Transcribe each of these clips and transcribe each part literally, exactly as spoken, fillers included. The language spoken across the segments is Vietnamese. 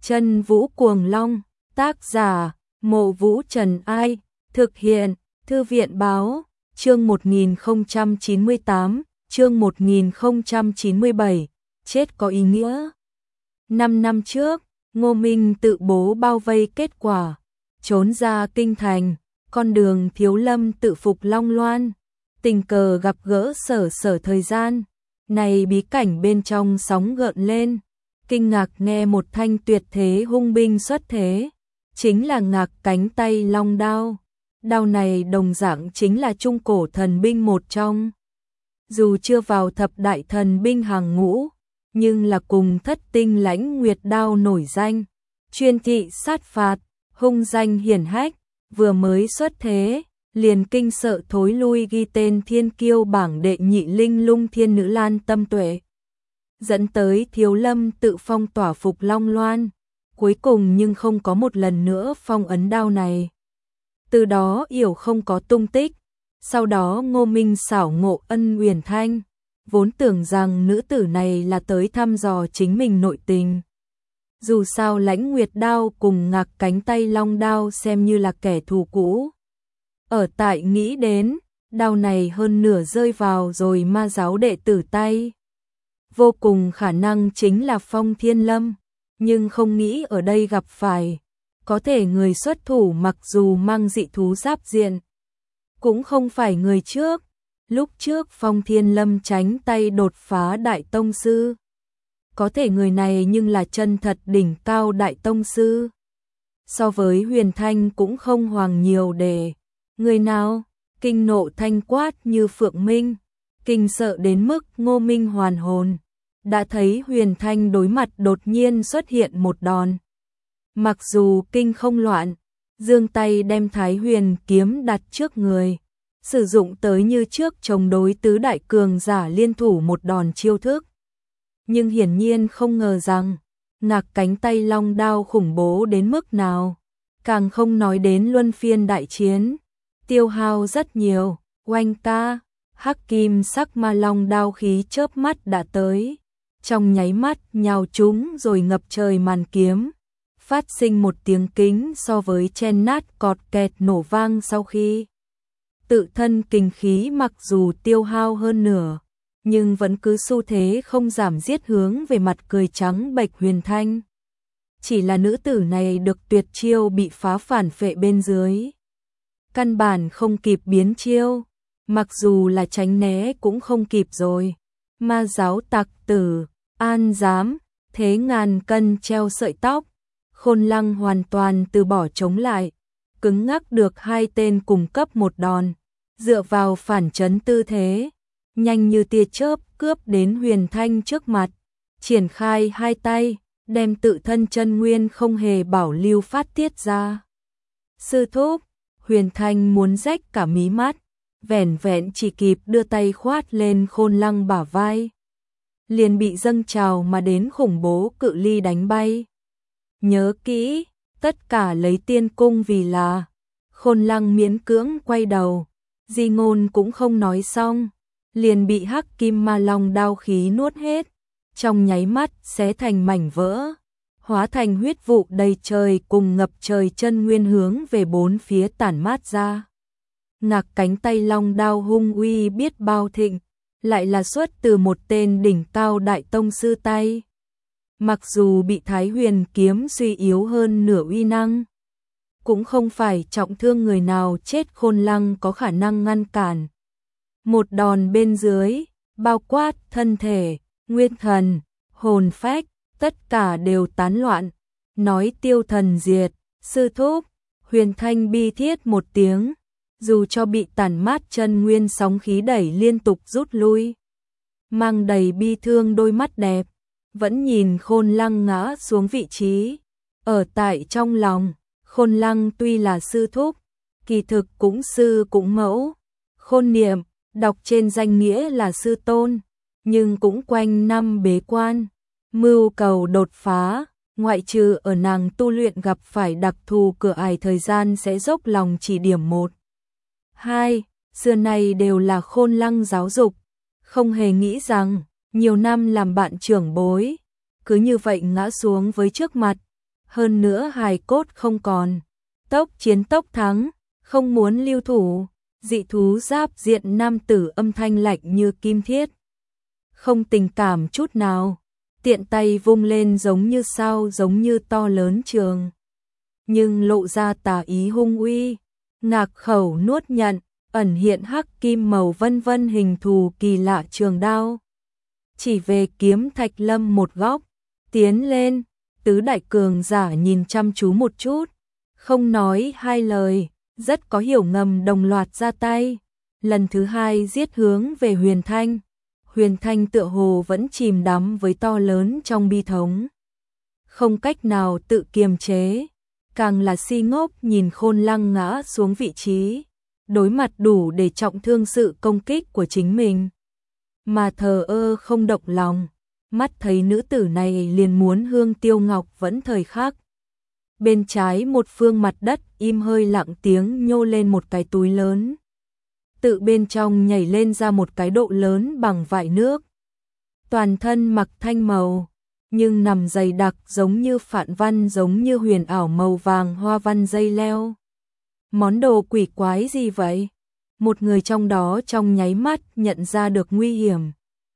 Chân Vũ Cuồng Long, tác giả, Mộ Vũ Trần Ai, thực hiện, Thư viện Báo, chương một nghìn không trăm chín mươi tám, chương một nghìn không trăm chín mươi bảy, chết có ý nghĩa. Năm năm trước, Ngô Minh tự bố bao vây kết quả, trốn ra kinh thành, con đường Thiếu Lâm tự phục Long Loan, tình cờ gặp gỡ Sở Sở thời gian, này bí cảnh bên trong sóng gợn lên, kinh ngạc nghe một thanh tuyệt thế hung binh xuất thế, chính là Ngạc Cánh Tay Long đao. Đao này đồng dạng chính là trung cổ thần binh một trong. Dù chưa vào thập đại thần binh hàng ngũ, nhưng là cùng Thất Tinh Lãnh Nguyệt đao nổi danh, chuyên thị sát phạt, hung danh hiển hách, vừa mới xuất thế, liền kinh sợ thối lui ghi tên thiên kiêu bảng đệ nhị linh lung thiên nữ Lan Tâm Tuệ. Dẫn tới Thiếu Lâm tự phong tỏa phục Long Loan, cuối cùng nhưng không có một lần nữa phong ấn đao này. Từ đó yểu không có tung tích, sau đó Ngô Minh xảo ngộ Ân Uyển Thanh, vốn tưởng rằng nữ tử này là tới thăm dò chính mình nội tình. Dù sao Lãnh Nguyệt đao cùng Ngạc Cánh Tay Long đao xem như là kẻ thù cũ. Ở tại nghĩ đến, đao này hơn nửa rơi vào rồi ma giáo đệ tử tay. Vô cùng khả năng chính là Phong Thiên Lâm, nhưng không nghĩ ở đây gặp phải. Có thể người xuất thủ mặc dù mang dị thú giáp diện, cũng không phải người trước. Lúc trước Phong Thiên Lâm tránh tay đột phá Đại Tông Sư. Có thể người này nhưng là chân thật đỉnh cao Đại Tông Sư. So với Huyền Thanh cũng không hoàng nhiều để. Người nào, kinh nộ thanh quát như Phượng Minh, kinh sợ đến mức Ngô Minh hoàn hồn. Đã thấy Huyền Thanh đối mặt đột nhiên xuất hiện một đòn. Mặc dù kinh không loạn, giương tay đem Thái Huyền kiếm đặt trước người, sử dụng tới như trước chống đối tứ đại cường giả liên thủ một đòn chiêu thức. Nhưng hiển nhiên không ngờ rằng, Ngạc Cánh Tay Long đao khủng bố đến mức nào, càng không nói đến luân phiên đại chiến, tiêu hao rất nhiều. Oanh ca, hắc kim sắc ma long đao khí chớp mắt đã tới, trong nháy mắt nhào chúng rồi ngập trời màn kiếm. Phát sinh một tiếng kính so với chen nát cọt kẹt nổ vang sau khi. Tự thân kinh khí mặc dù tiêu hao hơn nửa, nhưng vẫn cứ xu thế không giảm giết hướng về mặt cười trắng bệch Huyền Thanh. Chỉ là nữ tử này được tuyệt chiêu bị phá phản phệ bên dưới. Căn bản không kịp biến chiêu, mặc dù là tránh né cũng không kịp rồi. Ma giáo tặc tử, an dám, thế ngàn cân treo sợi tóc. Khôn Lăng hoàn toàn từ bỏ chống lại, cứng ngắc được hai tên cùng cấp một đòn, dựa vào phản chấn tư thế, nhanh như tia chớp cướp đến Huyền Thanh trước mặt, triển khai hai tay, đem tự thân chân nguyên không hề bảo lưu phát tiết ra. Sư thúc, Huyền Thanh muốn rách cả mí mắt, vẻn vẹn chỉ kịp đưa tay khoát lên Khôn Lăng bả vai, liền bị dâng trào mà đến khủng bố cự ly đánh bay. Nhớ kỹ, tất cả lấy tiên cung vì là. Khôn Lăng miễn cưỡng quay đầu, di ngôn cũng không nói xong, liền bị hắc kim ma long đao khí nuốt hết, trong nháy mắt xé thành mảnh vỡ, hóa thành huyết vụ đầy trời cùng ngập trời chân nguyên hướng về bốn phía tản mát ra. Ngạc Cánh Tay Long đao hung uy biết bao thịnh, lại là xuất từ một tên đỉnh cao Đại Tông Sư tay. Mặc dù bị Thái Huyền kiếm suy yếu hơn nửa uy năng, cũng không phải trọng thương người nào chết Khôn Lăng có khả năng ngăn cản. Một đòn bên dưới, bao quát thân thể, nguyên thần, hồn phách, tất cả đều tán loạn. Nói tiêu thần diệt, sư thúc, Huyền Thanh bi thiết một tiếng, dù cho bị tàn mát chân nguyên sóng khí đẩy liên tục rút lui. Mang đầy bi thương đôi mắt đẹp, vẫn nhìn Khôn Lăng ngã xuống vị trí. Ở tại trong lòng, Khôn Lăng tuy là sư thúc, kỳ thực cũng sư cũng mẫu. Khôn Niệm, đọc trên danh nghĩa là sư tôn, nhưng cũng quanh năm bế quan, mưu cầu đột phá, ngoại trừ ở nàng tu luyện gặp phải đặc thù cửa ải thời gian sẽ dốc lòng chỉ điểm một. Hai, xưa nay đều là Khôn Lăng giáo dục, không hề nghĩ rằng nhiều năm làm bạn trưởng bối, cứ như vậy ngã xuống với trước mặt, hơn nữa hài cốt không còn. Tốc chiến tốc thắng, không muốn lưu thủ. Dị thú giáp diện nam tử âm thanh lạnh như kim thiết. Không tình cảm chút nào, tiện tay vung lên giống như sao, giống như to lớn trường. Nhưng lộ ra tà ý hung uy, ngạc khẩu nuốt nhận, ẩn hiện hắc kim màu vân vân hình thù kỳ lạ trường đao. Chỉ về kiếm Thạch Lâm một góc, tiến lên, tứ đại cường giả nhìn chăm chú một chút, không nói hai lời, rất có hiểu ngầm đồng loạt ra tay. Lần thứ hai giết hướng về Huyền Thanh. Huyền Thanh tựa hồ vẫn chìm đắm với to lớn trong bi thống, không cách nào tự kiềm chế, càng là si ngốc nhìn Khôn Lăng ngã xuống vị trí, đối mặt đủ để trọng thương sự công kích của chính mình, mà thờ ơ không động lòng, mắt thấy nữ tử này liền muốn hương tiêu ngọc vẫn thời khắc. Bên trái một phương mặt đất im hơi lặng tiếng nhô lên một cái túi lớn. Tự bên trong nhảy lên ra một cái độ lớn bằng vại nước. Toàn thân mặc thanh màu, nhưng nằm dày đặc giống như phạn văn, giống như huyền ảo màu vàng hoa văn dây leo. Món đồ quỷ quái gì vậy? Một người trong đó trong nháy mắt nhận ra được nguy hiểm.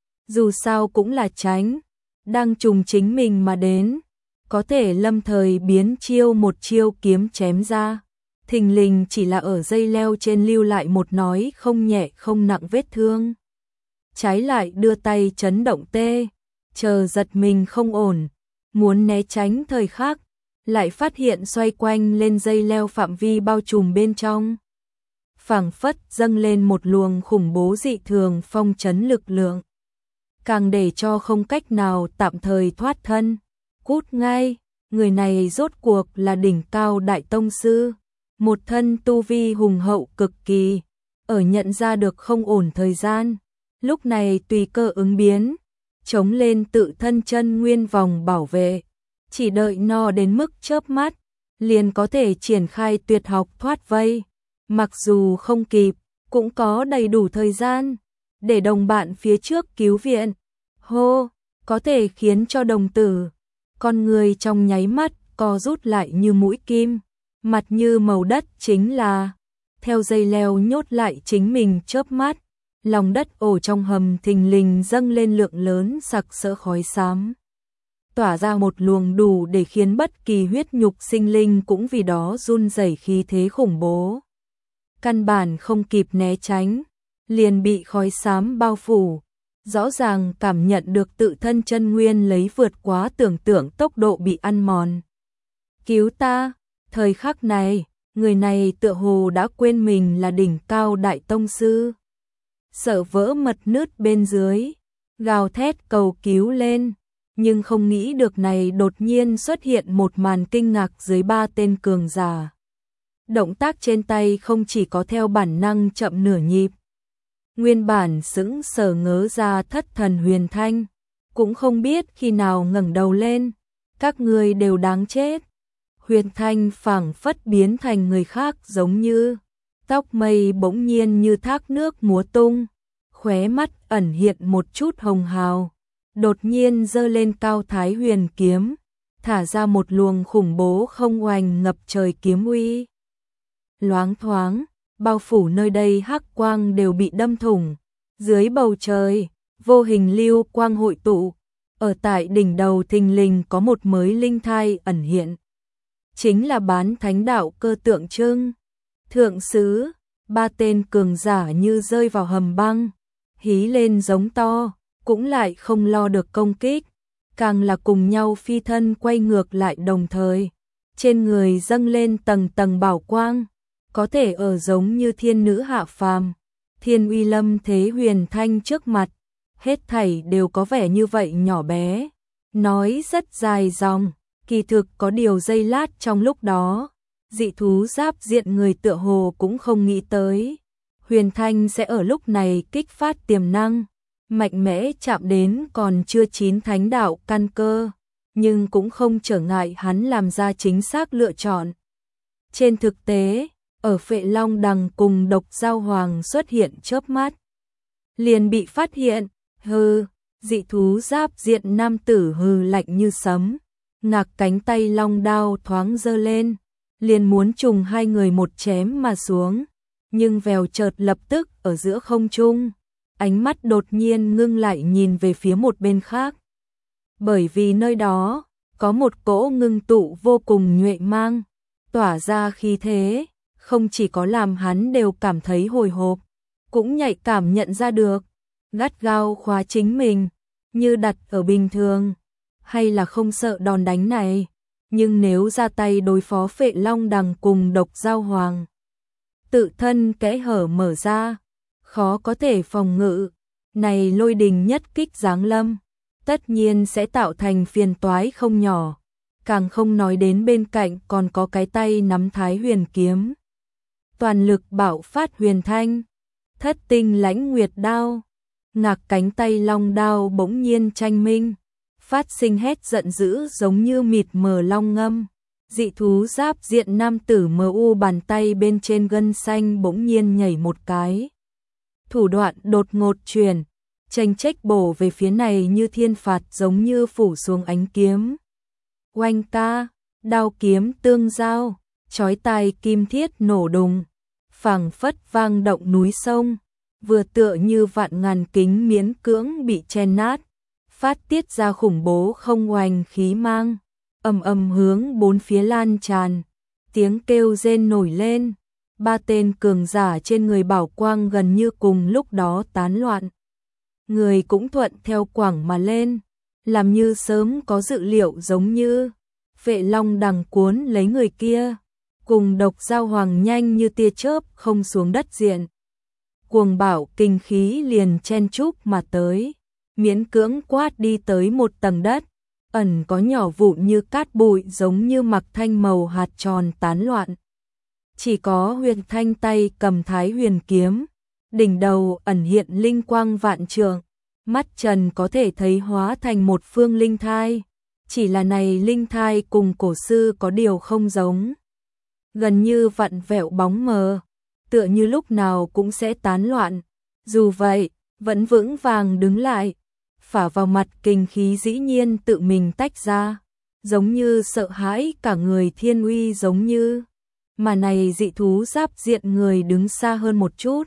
Dù sao cũng là tránh, đang trùng chính mình mà đến, có thể lâm thời biến chiêu một chiêu kiếm chém ra. Thình lình chỉ là ở dây leo trên lưu lại một nói không nhẹ không nặng vết thương. Trái lại đưa tay chấn động tê, chờ giật mình không ổn, muốn né tránh thời khắc, lại phát hiện xoay quanh lên dây leo phạm vi bao trùm bên trong. Phảng phất dâng lên một luồng khủng bố dị thường phong trấn lực lượng, càng để cho không cách nào tạm thời thoát thân. Cút ngay, người này rốt cuộc là đỉnh cao đại tông sư. Một thân tu vi hùng hậu cực kỳ, ở nhận ra được không ổn thời gian, lúc này tùy cơ ứng biến, chống lên tự thân chân nguyên vòng bảo vệ, chỉ đợi no đến mức chớp mắt, liền có thể triển khai tuyệt học thoát vây, mặc dù không kịp, cũng có đầy đủ thời gian, để đồng bạn phía trước cứu viện. Hô, có thể khiến cho đồng tử, con người trong nháy mắt co rút lại như mũi kim. Mặt như màu đất chính là, theo dây leo nhốt lại chính mình chớp mắt, lòng đất ổ trong hầm thình lình dâng lên lượng lớn sặc sỡ khói xám. Tỏa ra một luồng đủ để khiến bất kỳ huyết nhục sinh linh cũng vì đó run rẩy khí thế khủng bố. Căn bản không kịp né tránh, liền bị khói xám bao phủ, rõ ràng cảm nhận được tự thân chân nguyên lấy vượt quá tưởng tượng tốc độ bị ăn mòn. Cứu ta! Thời khắc này, người này tựa hồ đã quên mình là đỉnh cao đại tông sư. Sợ vỡ mật nứt bên dưới, gào thét cầu cứu lên, nhưng không nghĩ được này đột nhiên xuất hiện một màn kinh ngạc dưới ba tên cường giả. Động tác trên tay không chỉ có theo bản năng chậm nửa nhịp. Nguyên bản sững sờ ngớ ra thất thần Huyền Thanh, cũng không biết khi nào ngẩng đầu lên, các ngươi đều đáng chết. Huyền Thanh phảng phất biến thành người khác giống như, tóc mây bỗng nhiên như thác nước múa tung, khóe mắt ẩn hiện một chút hồng hào, đột nhiên giơ lên cao Thái Huyền kiếm, thả ra một luồng khủng bố không oanh ngập trời kiếm uy. Loáng thoáng, bao phủ nơi đây hắc quang đều bị đâm thủng, dưới bầu trời, vô hình lưu quang hội tụ, ở tại đỉnh đầu thình lình có một mới linh thai ẩn hiện. Chính là bán thánh đạo cơ tượng trưng. Thượng sứ, ba tên cường giả như rơi vào hầm băng, hí lên giống to, cũng lại không lo được công kích, càng là cùng nhau phi thân quay ngược lại đồng thời. Trên người dâng lên tầng tầng bảo quang, có thể ở giống như thiên nữ hạ phàm, thiên uy lâm thế Huyền Thanh trước mặt, hết thảy đều có vẻ như vậy nhỏ bé, nói rất dài dòng. Kỳ thực có điều giây lát trong lúc đó, dị thú giáp diện người tựa hồ cũng không nghĩ tới. Huyền Thanh sẽ ở lúc này kích phát tiềm năng, mạnh mẽ chạm đến còn chưa chín thánh đạo căn cơ, nhưng cũng không trở ngại hắn làm ra chính xác lựa chọn. Trên thực tế, ở Phệ Long Đằng cùng Độc Giao Hoàng xuất hiện chớp mắt, liền bị phát hiện, hừ, dị thú giáp diện nam tử hừ lạnh như sấm. Ngạc cánh tay long đao thoáng giơ lên, liền muốn trùng hai người một chém mà xuống, nhưng vèo chợt lập tức ở giữa không trung, ánh mắt đột nhiên ngưng lại nhìn về phía một bên khác. Bởi vì nơi đó có một cỗ ngưng tụ vô cùng nhuệ mang, tỏa ra khí thế, không chỉ có làm hắn đều cảm thấy hồi hộp, cũng nhạy cảm nhận ra được, gắt gao khóa chính mình, như đặt ở bình thường, hay là không sợ đòn đánh này, nhưng nếu ra tay đối phó Phệ Long Đằng cùng Độc Dao Hoàng, tự thân kẽ hở mở ra, khó có thể phòng ngự, này lôi đình nhất kích giáng lâm, tất nhiên sẽ tạo thành phiền toái không nhỏ, càng không nói đến bên cạnh còn có cái tay nắm Thái Huyền kiếm. Toàn lực bạo phát huyền thanh, thất tinh lãnh nguyệt đao, ngạc cánh tay long đao bỗng nhiên tranh minh, phát sinh hét giận dữ giống như mịt mờ long ngâm. Dị thú giáp diện nam tử mờ u bàn tay bên trên gân xanh bỗng nhiên nhảy một cái. Thủ đoạn đột ngột chuyển, chênh chách bổ về phía này như thiên phạt giống như phủ xuống ánh kiếm. Oanh ca, đao kiếm tương giao, chói tai kim thiết nổ đùng, phảng phất vang động núi sông, vừa tựa như vạn ngàn kính miễn cưỡng bị chen nát, phát tiết ra khủng bố không oanh khí mang, ầm ầm hướng bốn phía lan tràn, tiếng kêu rên nổi lên, ba tên cường giả trên người Bảo Quang gần như cùng lúc đó tán loạn. Người cũng thuận theo quảng mà lên, làm như sớm có dự liệu giống như Phệ Long Đằng cuốn lấy người kia, cùng Độc Dao Hoàng nhanh như tia chớp không xuống đất diện. Cuồng bạo kinh khí liền chen chúc mà tới, miễn cưỡng quát đi tới một tầng đất, ẩn có nhỏ vụn như cát bụi giống như mặc thanh màu hạt tròn tán loạn. Chỉ có Huyền Thanh tay cầm Thái Huyền kiếm, đỉnh đầu ẩn hiện linh quang vạn trượng, mắt trần có thể thấy hóa thành một phương linh thai, chỉ là này linh thai cùng cổ sư có điều không giống, gần như vặn vẹo bóng mờ, tựa như lúc nào cũng sẽ tán loạn, dù vậy, vẫn vững vàng đứng lại, phả vào mặt kinh khí dĩ nhiên tự mình tách ra, giống như sợ hãi cả người thiên uy giống như, mà này dị thú giáp diện người đứng xa hơn một chút,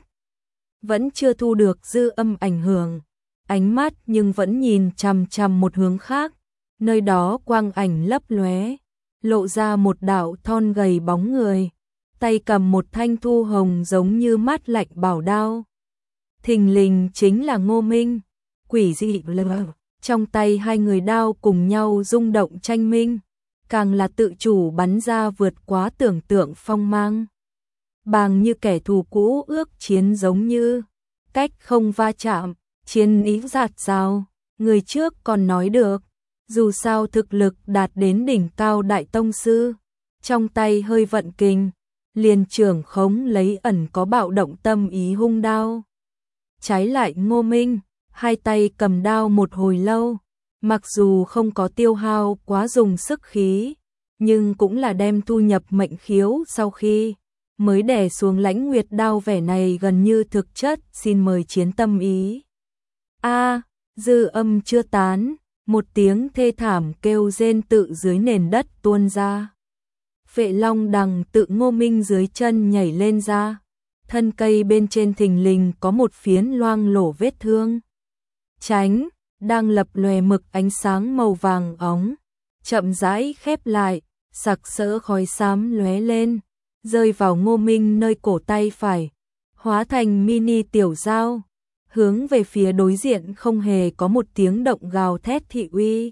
vẫn chưa thu được dư âm ảnh hưởng, ánh mắt nhưng vẫn nhìn chằm chằm một hướng khác, nơi đó quang ảnh lấp lóe, lộ ra một đạo thon gầy bóng người, tay cầm một thanh thu hồng giống như mát lạnh bảo đao. Thình lình chính là Ngô Minh, quỷ dị lờ, trong tay hai người đao cùng nhau rung động tranh minh, càng là tự chủ bắn ra vượt quá tưởng tượng phong mang. Bàng như kẻ thù cũ ước chiến giống như, cách không va chạm, chiến ý giạt rào, người trước còn nói được, dù sao thực lực đạt đến đỉnh cao đại tông sư, trong tay hơi vận kình, liền trưởng khống lấy ẩn có bạo động tâm ý hung đao. Trái lại Ngô Minh, hai tay cầm đao một hồi lâu, mặc dù không có tiêu hao quá dùng sức khí, nhưng cũng là đem thu nhập mệnh khiếu sau khi mới đè xuống lãnh nguyệt đao vẻ này gần như thực chất xin mời chiến tâm ý. A, dư âm chưa tán, một tiếng thê thảm kêu rên tự dưới nền đất tuôn ra. Phệ Long Đằng tự Ngô Minh dưới chân nhảy lên ra, thân cây bên trên thình lình có một phiến loang lổ vết thương. Tránh, đang lập lòe mực ánh sáng màu vàng óng, chậm rãi khép lại, sặc sỡ khói xám lóe lên, rơi vào Ngô Minh nơi cổ tay phải, hóa thành mini tiểu dao, hướng về phía đối diện không hề có một tiếng động gào thét thị uy.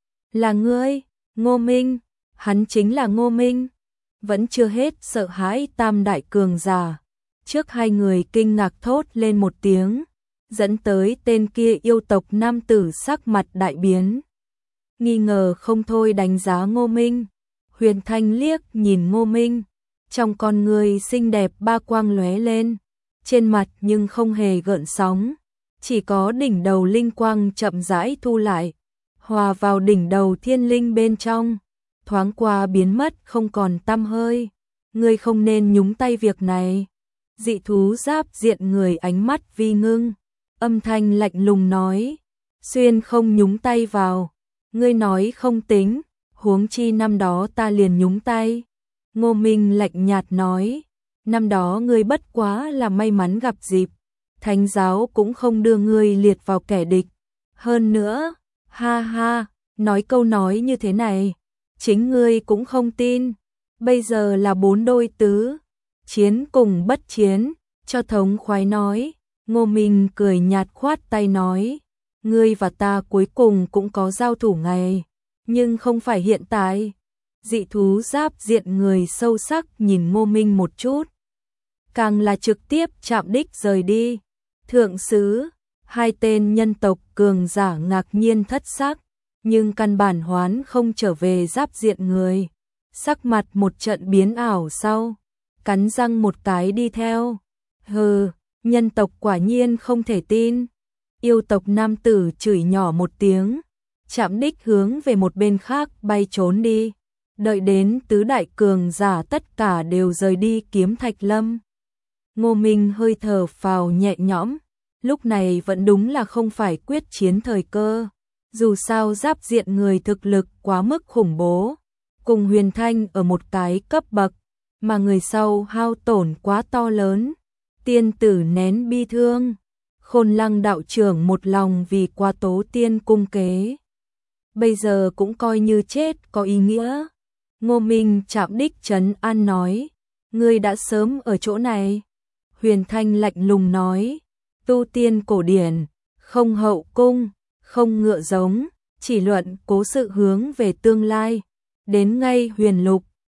Là ngươi, Ngô Minh, hắn chính là Ngô Minh. Vẫn chưa hết sợ hãi tam đại cường giả, trước hai người kinh ngạc thốt lên một tiếng, dẫn tới tên kia yêu tộc nam tử sắc mặt đại biến. Nghi ngờ không thôi đánh giá Ngô Minh, Huyền Thanh liếc nhìn Ngô Minh, trong con người xinh đẹp ba quang lóe lên, trên mặt nhưng không hề gợn sóng, chỉ có đỉnh đầu linh quang chậm rãi thu lại, hòa vào đỉnh đầu thiên linh bên trong, thoáng qua biến mất không còn tăm hơi. Ngươi không nên nhúng tay việc này. Dị thú giáp diện người ánh mắt vi ngưng, âm thanh lạnh lùng nói, xuyên không nhúng tay vào, ngươi nói không tính, huống chi năm đó ta liền nhúng tay. Ngô Minh lạnh nhạt nói, năm đó ngươi bất quá là may mắn gặp dịp, thánh giáo cũng không đưa ngươi liệt vào kẻ địch. Hơn nữa, ha ha, nói câu nói như thế này, chính ngươi cũng không tin. Bây giờ là bốn đôi tứ, chiến cùng bất chiến, cho thống khoái nói. Ngô Minh cười nhạt khoát tay nói, ngươi và ta cuối cùng cũng có giao thủ ngày, nhưng không phải hiện tại. Dị thú giáp diện người sâu sắc nhìn Ngô Minh một chút, càng là trực tiếp chạm đích rời đi. Thượng sứ, hai tên nhân tộc cường giả ngạc nhiên thất sắc, nhưng căn bản hoán không trở về giáp diện người. Sắc mặt một trận biến ảo sau, cắn răng một cái đi theo. Hừ, nhân tộc quả nhiên không thể tin. Yêu tộc nam tử chửi nhỏ một tiếng, chạm đích hướng về một bên khác bay trốn đi. Đợi đến tứ đại cường giả tất cả đều rời đi Kiếm Thạch Lâm, Ngô Minh hơi thở phào nhẹ nhõm, lúc này vẫn đúng là không phải quyết chiến thời cơ. Dù sao giáp diện người thực lực quá mức khủng bố, cùng Huyền Thanh ở một cái cấp bậc, mà người sau hao tổn quá to lớn. Tiên tử nén bi thương, Khôn Lăng đạo trưởng một lòng vì qua Tố Tiên cung kế, bây giờ cũng coi như chết có ý nghĩa. Ngô Minh chạm đích trấn an nói, ngươi đã sớm ở chỗ này. Huyền Thanh lạnh lùng nói, tu tiên cổ điển, không hậu cung, không ngựa giống, chỉ luận cố sự hướng về tương lai. Đến ngay huyền lục,